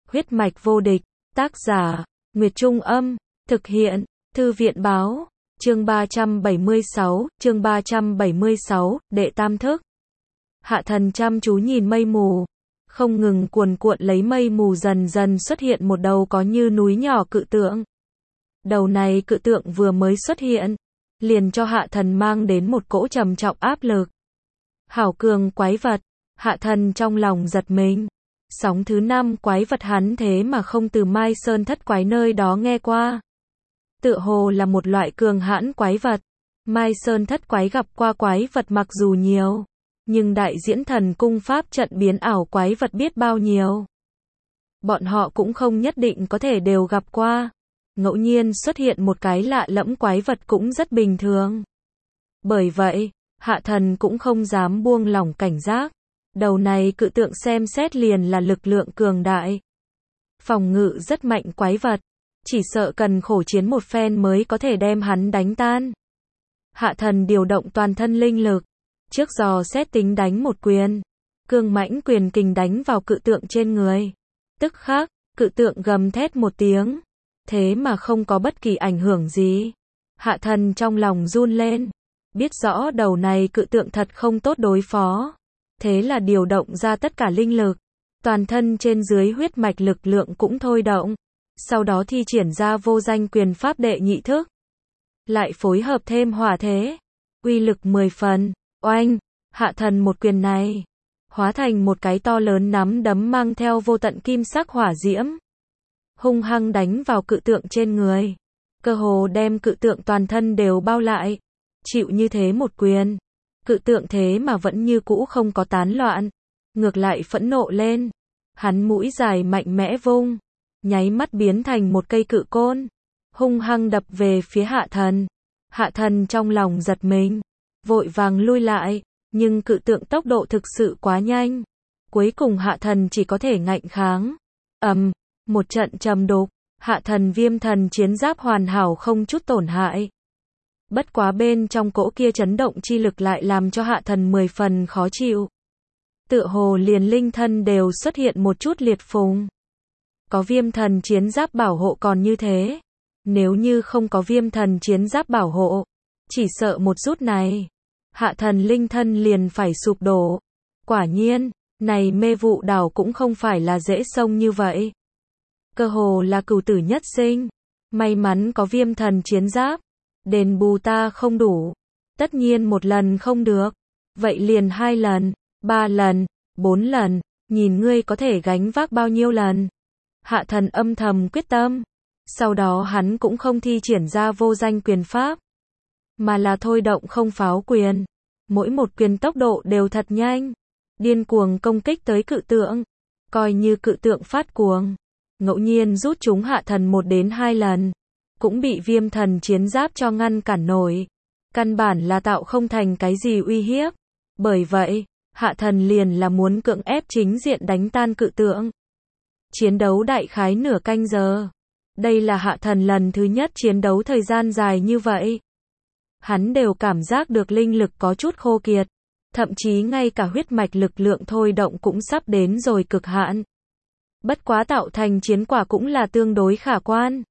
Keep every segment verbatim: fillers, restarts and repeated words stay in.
Huyết mạch vô địch, tác giả, Nguyệt Trung Âm, thực hiện, Thư viện báo, chương ba trăm bảy mươi sáu, chương ba trăm bảy mươi sáu, đệ tam thức. Hạ thần chăm chú nhìn mây mù, không ngừng cuồn cuộn lấy mây mù dần dần xuất hiện một đầu có như núi nhỏ cự tượng. Đầu này cự tượng vừa mới xuất hiện, liền cho hạ thần mang đến một cỗ trầm trọng áp lực. Hảo cường quái vật, hạ thần trong lòng giật mình. Sóng thứ năm quái vật hắn thế mà không từ Mai Sơn thất quái nơi đó nghe qua. Tựa hồ là một loại cường hãn quái vật. Mai Sơn thất quái gặp qua quái vật mặc dù nhiều, nhưng đại diễn thần cung pháp trận biến ảo quái vật biết bao nhiêu. Bọn họ cũng không nhất định có thể đều gặp qua. Ngẫu nhiên xuất hiện một cái lạ lẫm quái vật cũng rất bình thường. Bởi vậy, hạ thần cũng không dám buông lỏng cảnh giác. Đầu này cự tượng xem xét liền là lực lượng cường đại. Phòng ngự rất mạnh quái vật. Chỉ sợ cần khổ chiến một phen mới có thể đem hắn đánh tan. Hạ thần điều động toàn thân linh lực. Trước dò xét tính đánh một quyền. Cương mãnh quyền kình đánh vào cự tượng trên người. Tức khắc, cự tượng gầm thét một tiếng. Thế mà không có bất kỳ ảnh hưởng gì. Hạ thần trong lòng run lên. Biết rõ đầu này cự tượng thật không tốt đối phó. Thế là điều động ra tất cả linh lực. Toàn thân trên dưới huyết mạch lực lượng cũng thôi động. Sau đó thi triển ra vô danh quyền pháp đệ nhị thức. Lại phối hợp thêm hỏa thế. Uy lực mười phần. Oanh! Hạ thần một quyền này. Hóa thành một cái to lớn nắm đấm mang theo vô tận kim sắc hỏa diễm. Hung hăng đánh vào cự tượng trên người. Cơ hồ đem cự tượng toàn thân đều bao lại. Chịu như thế một quyền. Cự tượng thế mà vẫn như cũ không có tán loạn. Ngược lại phẫn nộ lên. Hắn mũi dài mạnh mẽ vung. Nháy mắt biến thành một cây cự côn. Hung hăng đập về phía hạ thần. Hạ thần trong lòng giật mình. Vội vàng lui lại. Nhưng cự tượng tốc độ thực sự quá nhanh. Cuối cùng hạ thần chỉ có thể ngạnh kháng. Ầm, một trận trầm đục. Hạ thần viêm thần chiến giáp hoàn hảo không chút tổn hại. Bất quá bên trong cỗ kia chấn động chi lực lại làm cho hạ thần mười phần khó chịu. Tựa hồ liền linh thân đều xuất hiện một chút liệt phùng. Có viêm thần chiến giáp bảo hộ còn như thế. Nếu như không có viêm thần chiến giáp bảo hộ, chỉ sợ một rút này, hạ thần linh thân liền phải sụp đổ. Quả nhiên, này mê vụ đảo cũng không phải là dễ xông như vậy. Cơ hồ là cửu tử nhất sinh. May mắn có viêm thần chiến giáp. Đền bù ta không đủ. Tất nhiên một lần không được. Vậy liền hai lần, ba lần, bốn lần. Nhìn ngươi có thể gánh vác bao nhiêu lần. Hạ thần âm thầm quyết tâm. Sau đó hắn cũng không thi triển ra vô danh quyền pháp. Mà là thôi động không pháo quyền. Mỗi một quyền tốc độ đều thật nhanh. Điên cuồng công kích tới cự tượng. Coi như cự tượng phát cuồng. Ngẫu nhiên rút chúng hạ thần một đến hai lần. Cũng bị viêm thần chiến giáp cho ngăn cản nổi. Căn bản là tạo không thành cái gì uy hiếp. Bởi vậy, hạ thần liền là muốn cưỡng ép chính diện đánh tan cự tượng. Chiến đấu đại khái nửa canh giờ. Đây là hạ thần lần thứ nhất chiến đấu thời gian dài như vậy. Hắn đều cảm giác được linh lực có chút khô kiệt. Thậm chí ngay cả huyết mạch lực lượng thôi động cũng sắp đến rồi cực hạn. Bất quá tạo thành chiến quả cũng là tương đối khả quan.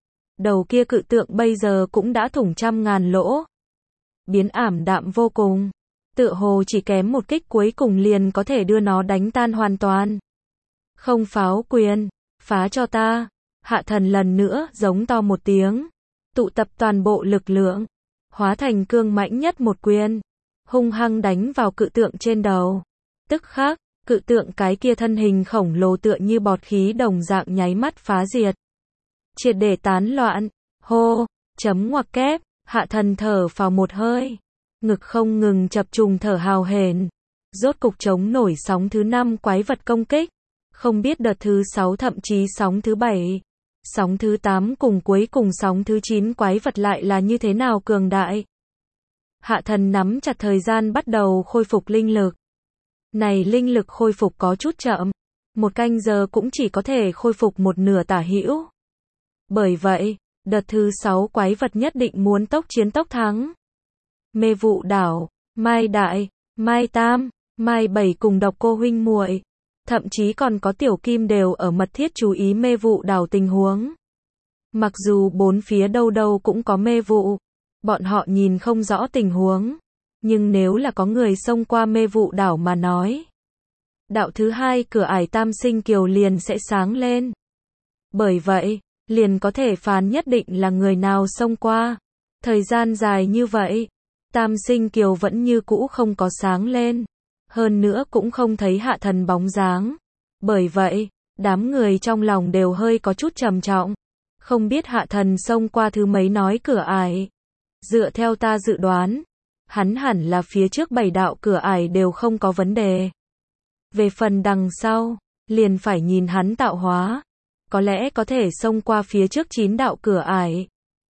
Đầu kia cự tượng bây giờ cũng đã thủng trăm ngàn lỗ. Biến ảm đạm vô cùng. Tựa hồ chỉ kém một kích cuối cùng liền có thể đưa nó đánh tan hoàn toàn. Không pháo quyền, phá cho ta. Hạ thần lần nữa giống to một tiếng. Tụ tập toàn bộ lực lượng. Hóa thành cương mãnh nhất một quyền. Hung hăng đánh vào cự tượng trên đầu. Tức khắc, cự tượng cái kia thân hình khổng lồ tựa như bọt khí đồng dạng nháy mắt phá diệt. Triệt để tán loạn. Hô, chấm ngoặc kép. Hạ thần thở vào một hơi. Ngực không ngừng chập trùng thở hào hển. Rốt cục chống nổi sóng thứ năm quái vật công kích. Không biết đợt thứ sáu thậm chí sóng thứ bảy. Sóng thứ tám cùng cuối cùng sóng thứ chín quái vật lại là như thế nào cường đại. Hạ thần nắm chặt thời gian bắt đầu khôi phục linh lực. Này linh lực khôi phục có chút chậm. Một canh giờ cũng chỉ có thể khôi phục một nửa tả hữu. Bởi vậy, đợt thứ sáu quái vật nhất định muốn tốc chiến tốc thắng. Mê vụ đảo, Mai Đại, Mai Tam, Mai Bảy cùng độc cô huynh muội. Thậm chí còn có tiểu kim đều ở mật thiết chú ý mê vụ đảo tình huống. Mặc dù bốn phía đâu đâu cũng có mê vụ, bọn họ nhìn không rõ tình huống, nhưng nếu là có người xông qua mê vụ đảo mà nói, đạo thứ hai cửa ải Tam Sinh Kiều liền sẽ sáng lên. Bởi vậy, liền có thể phán nhất định là người nào xông qua. Thời gian dài như vậy, Tam Sinh Kiều vẫn như cũ không có sáng lên. Hơn nữa cũng không thấy Hạ Thần bóng dáng. Bởi vậy, đám người trong lòng đều hơi có chút trầm trọng. Không biết Hạ Thần xông qua thứ mấy nói cửa ải. Dựa theo ta dự đoán, hắn hẳn là phía trước bảy đạo cửa ải đều không có vấn đề. Về phần đằng sau, liền phải nhìn hắn tạo hóa. Có lẽ có thể xông qua phía trước chín đạo cửa ải.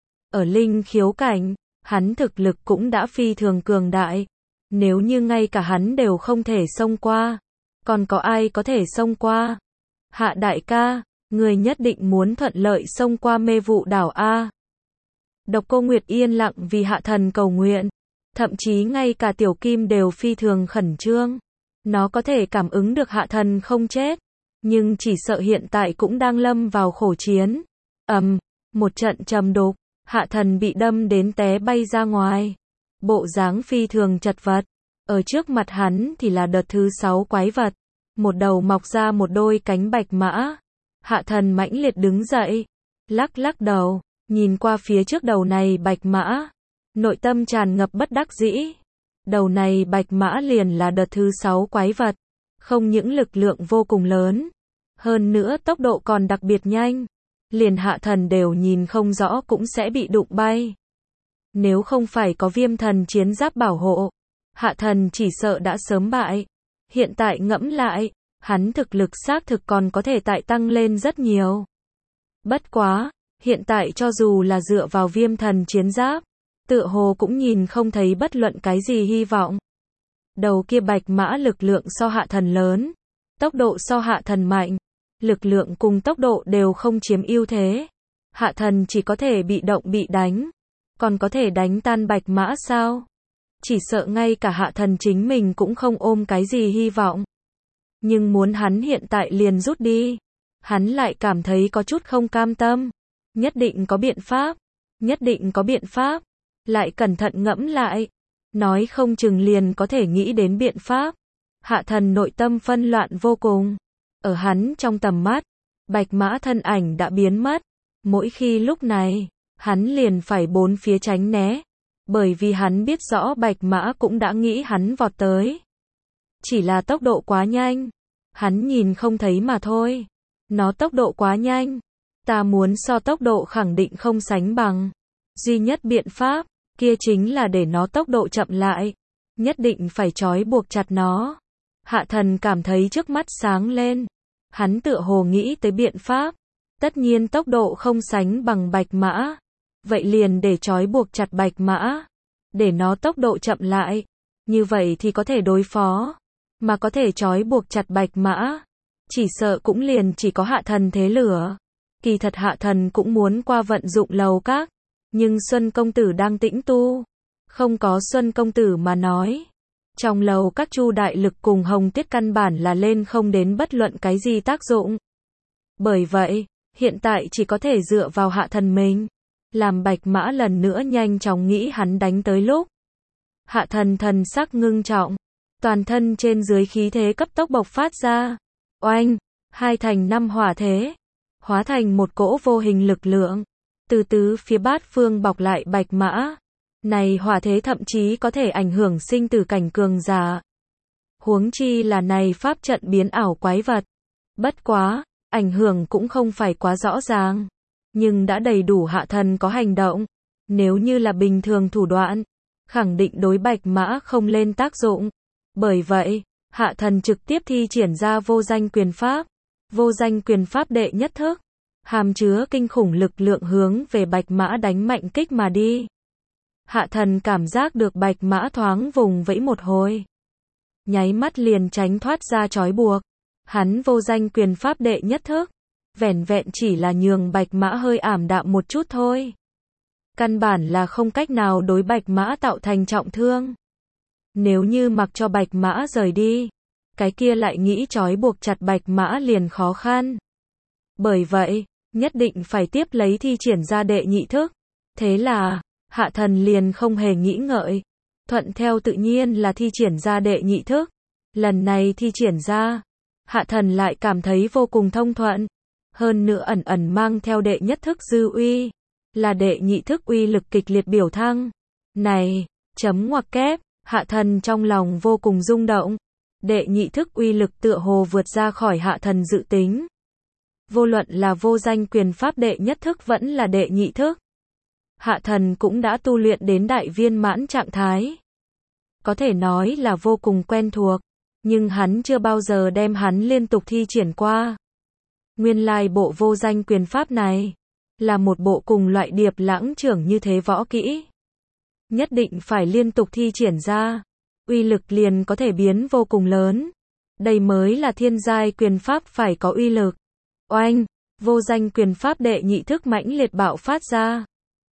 Ở linh khiếu cảnh, hắn thực lực cũng đã phi thường cường đại. Nếu như ngay cả hắn đều không thể xông qua, còn có ai có thể xông qua? Hạ đại ca, người nhất định muốn thuận lợi xông qua mê vụ đảo A. Độc Cô Nguyệt yên lặng vì Hạ Thần cầu nguyện. Thậm chí ngay cả tiểu kim đều phi thường khẩn trương. Nó có thể cảm ứng được Hạ Thần không chết, nhưng chỉ sợ hiện tại cũng đang lâm vào khổ chiến. Ầm, um, một trận trầm đục, Hạ Thần bị đâm đến té bay ra ngoài. Bộ dáng phi thường chật vật. Ở trước mặt hắn thì là đợt thứ sáu quái vật. Một đầu mọc ra một đôi cánh bạch mã. Hạ Thần mãnh liệt đứng dậy, lắc lắc đầu, nhìn qua phía trước đầu này bạch mã. Nội tâm tràn ngập bất đắc dĩ. Đầu này bạch mã liền là đợt thứ sáu quái vật. Không những lực lượng vô cùng lớn, hơn nữa tốc độ còn đặc biệt nhanh. Liền Hạ Thần đều nhìn không rõ cũng sẽ bị đụng bay. Nếu không phải có viêm thần chiến giáp bảo hộ, Hạ Thần chỉ sợ đã sớm bại. Hiện tại ngẫm lại, hắn thực lực xác thực còn có thể tại tăng lên rất nhiều. Bất quá, hiện tại cho dù là dựa vào viêm thần chiến giáp, tựa hồ cũng nhìn không thấy bất luận cái gì hy vọng. Đầu kia bạch mã lực lượng so Hạ Thần lớn, tốc độ so Hạ Thần mạnh, lực lượng cùng tốc độ đều không chiếm ưu thế. Hạ Thần chỉ có thể bị động bị đánh, còn có thể đánh tan bạch mã sao? Chỉ sợ ngay cả Hạ Thần chính mình cũng không ôm cái gì hy vọng. Nhưng muốn hắn hiện tại liền rút đi, hắn lại cảm thấy có chút không cam tâm. Nhất định có biện pháp, nhất định có biện pháp. Lại cẩn thận ngẫm lại, nói không chừng liền có thể nghĩ đến biện pháp. Hạ Thần nội tâm phân loạn vô cùng. Ở hắn trong tầm mắt, bạch mã thân ảnh đã biến mất. Mỗi khi lúc này, hắn liền phải bốn phía tránh né. Bởi vì hắn biết rõ bạch mã cũng đã nghĩ hắn vọt tới. Chỉ là tốc độ quá nhanh. Hắn nhìn không thấy mà thôi. Nó tốc độ quá nhanh. Ta muốn so tốc độ khẳng định không sánh bằng. Duy nhất biện pháp, kia chính là để nó tốc độ chậm lại. Nhất định phải trói buộc chặt nó. Hạ Thần cảm thấy trước mắt sáng lên. Hắn tựa hồ nghĩ tới biện pháp. Tất nhiên tốc độ không sánh bằng bạch mã. Vậy liền để trói buộc chặt bạch mã. Để nó tốc độ chậm lại. Như vậy thì có thể đối phó. Mà có thể trói buộc chặt bạch mã. Chỉ sợ cũng liền chỉ có Hạ Thần thế lửa. Kỳ thật Hạ Thần cũng muốn qua vận dụng lầu các. Nhưng Xuân Công Tử đang tĩnh tu. Không có Xuân Công Tử mà nói. Trong lầu các Chu đại lực cùng Hồng Tiết căn bản là lên không đến bất luận cái gì tác dụng. Bởi vậy, hiện tại chỉ có thể dựa vào Hạ Thần mình. Làm bạch mã lần nữa nhanh chóng nghĩ hắn đánh tới lúc. Hạ Thần thần sắc ngưng trọng. Toàn thân trên dưới khí thế cấp tốc bộc phát ra. Oanh, hai thành năm hỏa thế. Hóa thành một cỗ vô hình lực lượng. Từ tứ phía bát phương bọc lại bạch mã. Này hỏa thế thậm chí có thể ảnh hưởng sinh tử cảnh cường giả. Huống chi là này pháp trận biến ảo quái vật. Bất quá, ảnh hưởng cũng không phải quá rõ ràng. Nhưng đã đầy đủ Hạ Thần có hành động. Nếu như là bình thường thủ đoạn, khẳng định đối bạch mã không lên tác dụng. Bởi vậy, Hạ Thần trực tiếp thi triển ra vô danh quyền pháp. Vô danh quyền pháp đệ nhất thức. Hàm chứa kinh khủng lực lượng hướng về bạch mã đánh mạnh kích mà đi. Hạ Thần cảm giác được bạch mã thoáng vùng vẫy một hồi. Nháy mắt liền tránh thoát ra trói buộc. Hắn vô danh quyền pháp đệ nhất thức. Vẻn vẹn chỉ là nhường bạch mã hơi ảm đạm một chút thôi. Căn bản là không cách nào đối bạch mã tạo thành trọng thương. Nếu như mặc cho bạch mã rời đi, cái kia lại nghĩ trói buộc chặt Bạch Mã liền khó khăn. Bởi vậy, nhất định phải tiếp lấy thi triển ra đệ nhị thức. Thế là, Hạ Thần liền không hề nghĩ ngợi. Thuận theo tự nhiên là thi triển ra đệ nhị thức. Lần này thi triển ra, Hạ Thần lại cảm thấy vô cùng thông thuận. Hơn nữa ẩn ẩn mang theo đệ nhất thức dư uy. Là đệ nhị thức uy lực kịch liệt biểu thăng. Này, chấm ngoặc kép, Hạ Thần trong lòng vô cùng rung động. Đệ nhị thức uy lực tựa hồ vượt ra khỏi Hạ Thần dự tính. Vô luận là vô danh quyền pháp đệ nhất thức vẫn là đệ nhị thức. Hạ Thần cũng đã tu luyện đến đại viên mãn trạng thái. Có thể nói là vô cùng quen thuộc, nhưng hắn chưa bao giờ đem hắn liên tục thi triển qua. Nguyên lai bộ vô danh quyền pháp này, là một bộ cùng loại điệp lãng trưởng như thế võ kỹ. Nhất định phải liên tục thi triển ra, uy lực liền có thể biến vô cùng lớn. Đây mới là thiên giai quyền pháp phải có uy lực. Oanh, vô danh quyền pháp đệ nhị thức mãnh liệt bạo phát ra.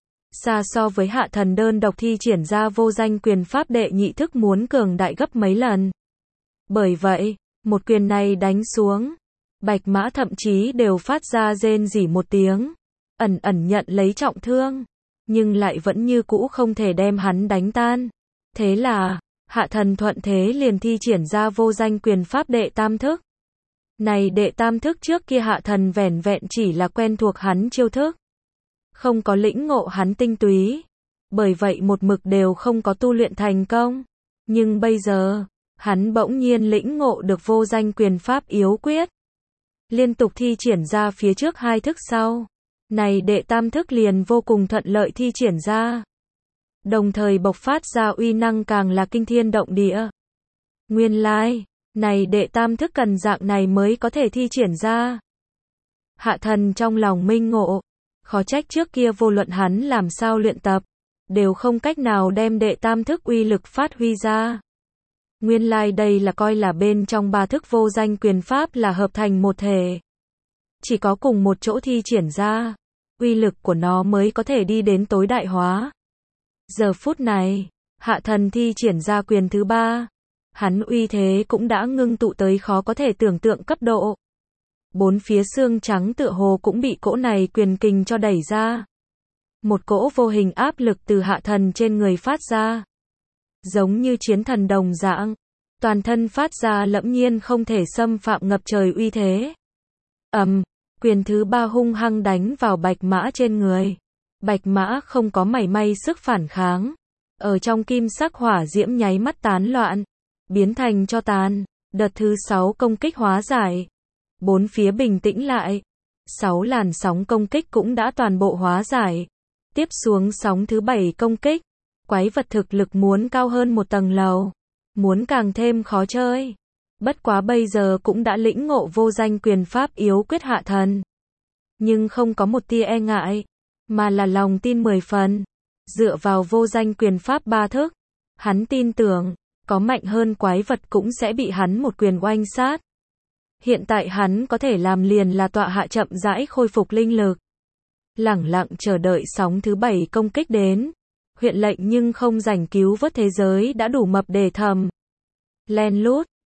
Xa so với Hạ Thần đơn độc thi triển ra vô danh quyền pháp đệ nhị thức muốn cường đại gấp mấy lần. Bởi vậy, một quyền này đánh xuống, Bạch Mã thậm chí đều phát ra rên rỉ một tiếng, ẩn ẩn nhận lấy trọng thương, nhưng lại vẫn như cũ không thể đem hắn đánh tan. Thế là, Hạ Thần thuận thế liền thi triển ra vô danh quyền pháp đệ tam thức. Này đệ tam thức trước kia Hạ Thần vẻn vẹn chỉ là quen thuộc hắn chiêu thức, không có lĩnh ngộ hắn tinh túy, bởi vậy một mực đều không có tu luyện thành công. Nhưng bây giờ, hắn bỗng nhiên lĩnh ngộ được vô danh quyền pháp yếu quyết. Liên tục thi triển ra phía trước hai thức sau. Này đệ tam thức liền vô cùng thuận lợi thi triển ra. Đồng thời bộc phát ra uy năng càng là kinh thiên động địa. Nguyên lai, này đệ tam thức cần dạng này mới có thể thi triển ra. Hạ Thần trong lòng minh ngộ. Khó trách trước kia vô luận hắn làm sao luyện tập, đều không cách nào đem đệ tam thức uy lực phát huy ra. Nguyên lai đây là coi là bên trong ba thức vô danh quyền pháp là hợp thành một thể. Chỉ có cùng một chỗ thi triển ra, uy lực của nó mới có thể đi đến tối đại hóa. Giờ phút này, Hạ Thần thi triển ra quyền thứ ba. Hắn uy thế cũng đã ngưng tụ tới khó có thể tưởng tượng cấp độ. Bốn phía xương trắng tựa hồ cũng bị cỗ này quyền kình cho đẩy ra. Một cỗ vô hình áp lực từ Hạ Thần trên người phát ra. Giống như chiến thần đồng dạng. Toàn thân phát ra lẫm nhiên không thể xâm phạm ngập trời uy thế. Ầm, quyền thứ ba hung hăng đánh vào Bạch Mã trên người. Bạch Mã không có mảy may sức phản kháng. Ở trong kim sắc hỏa diễm nháy mắt tán loạn. Biến thành tro tàn. Đợt thứ sáu công kích hóa giải. Bốn phía bình tĩnh lại. Sáu làn sóng công kích cũng đã toàn bộ hóa giải. Tiếp xuống sóng thứ bảy công kích. Quái vật thực lực muốn cao hơn một tầng lầu. Muốn càng thêm khó chơi. Bất quá bây giờ cũng đã lĩnh ngộ vô danh quyền pháp yếu quyết Hạ Thần. Nhưng không có một tia e ngại. Mà là lòng tin mười phần. Dựa vào vô danh quyền pháp ba thức. Hắn tin tưởng. Có mạnh hơn quái vật cũng sẽ bị hắn một quyền oanh sát. Hiện tại hắn có thể làm liền là tọa hạ chậm rãi khôi phục linh lực. Lẳng lặng chờ đợi sóng thứ bảy công kích đến. Huyện lệnh nhưng không rảnh cứu vớt thế giới đã đủ mập để thầm. Len lút,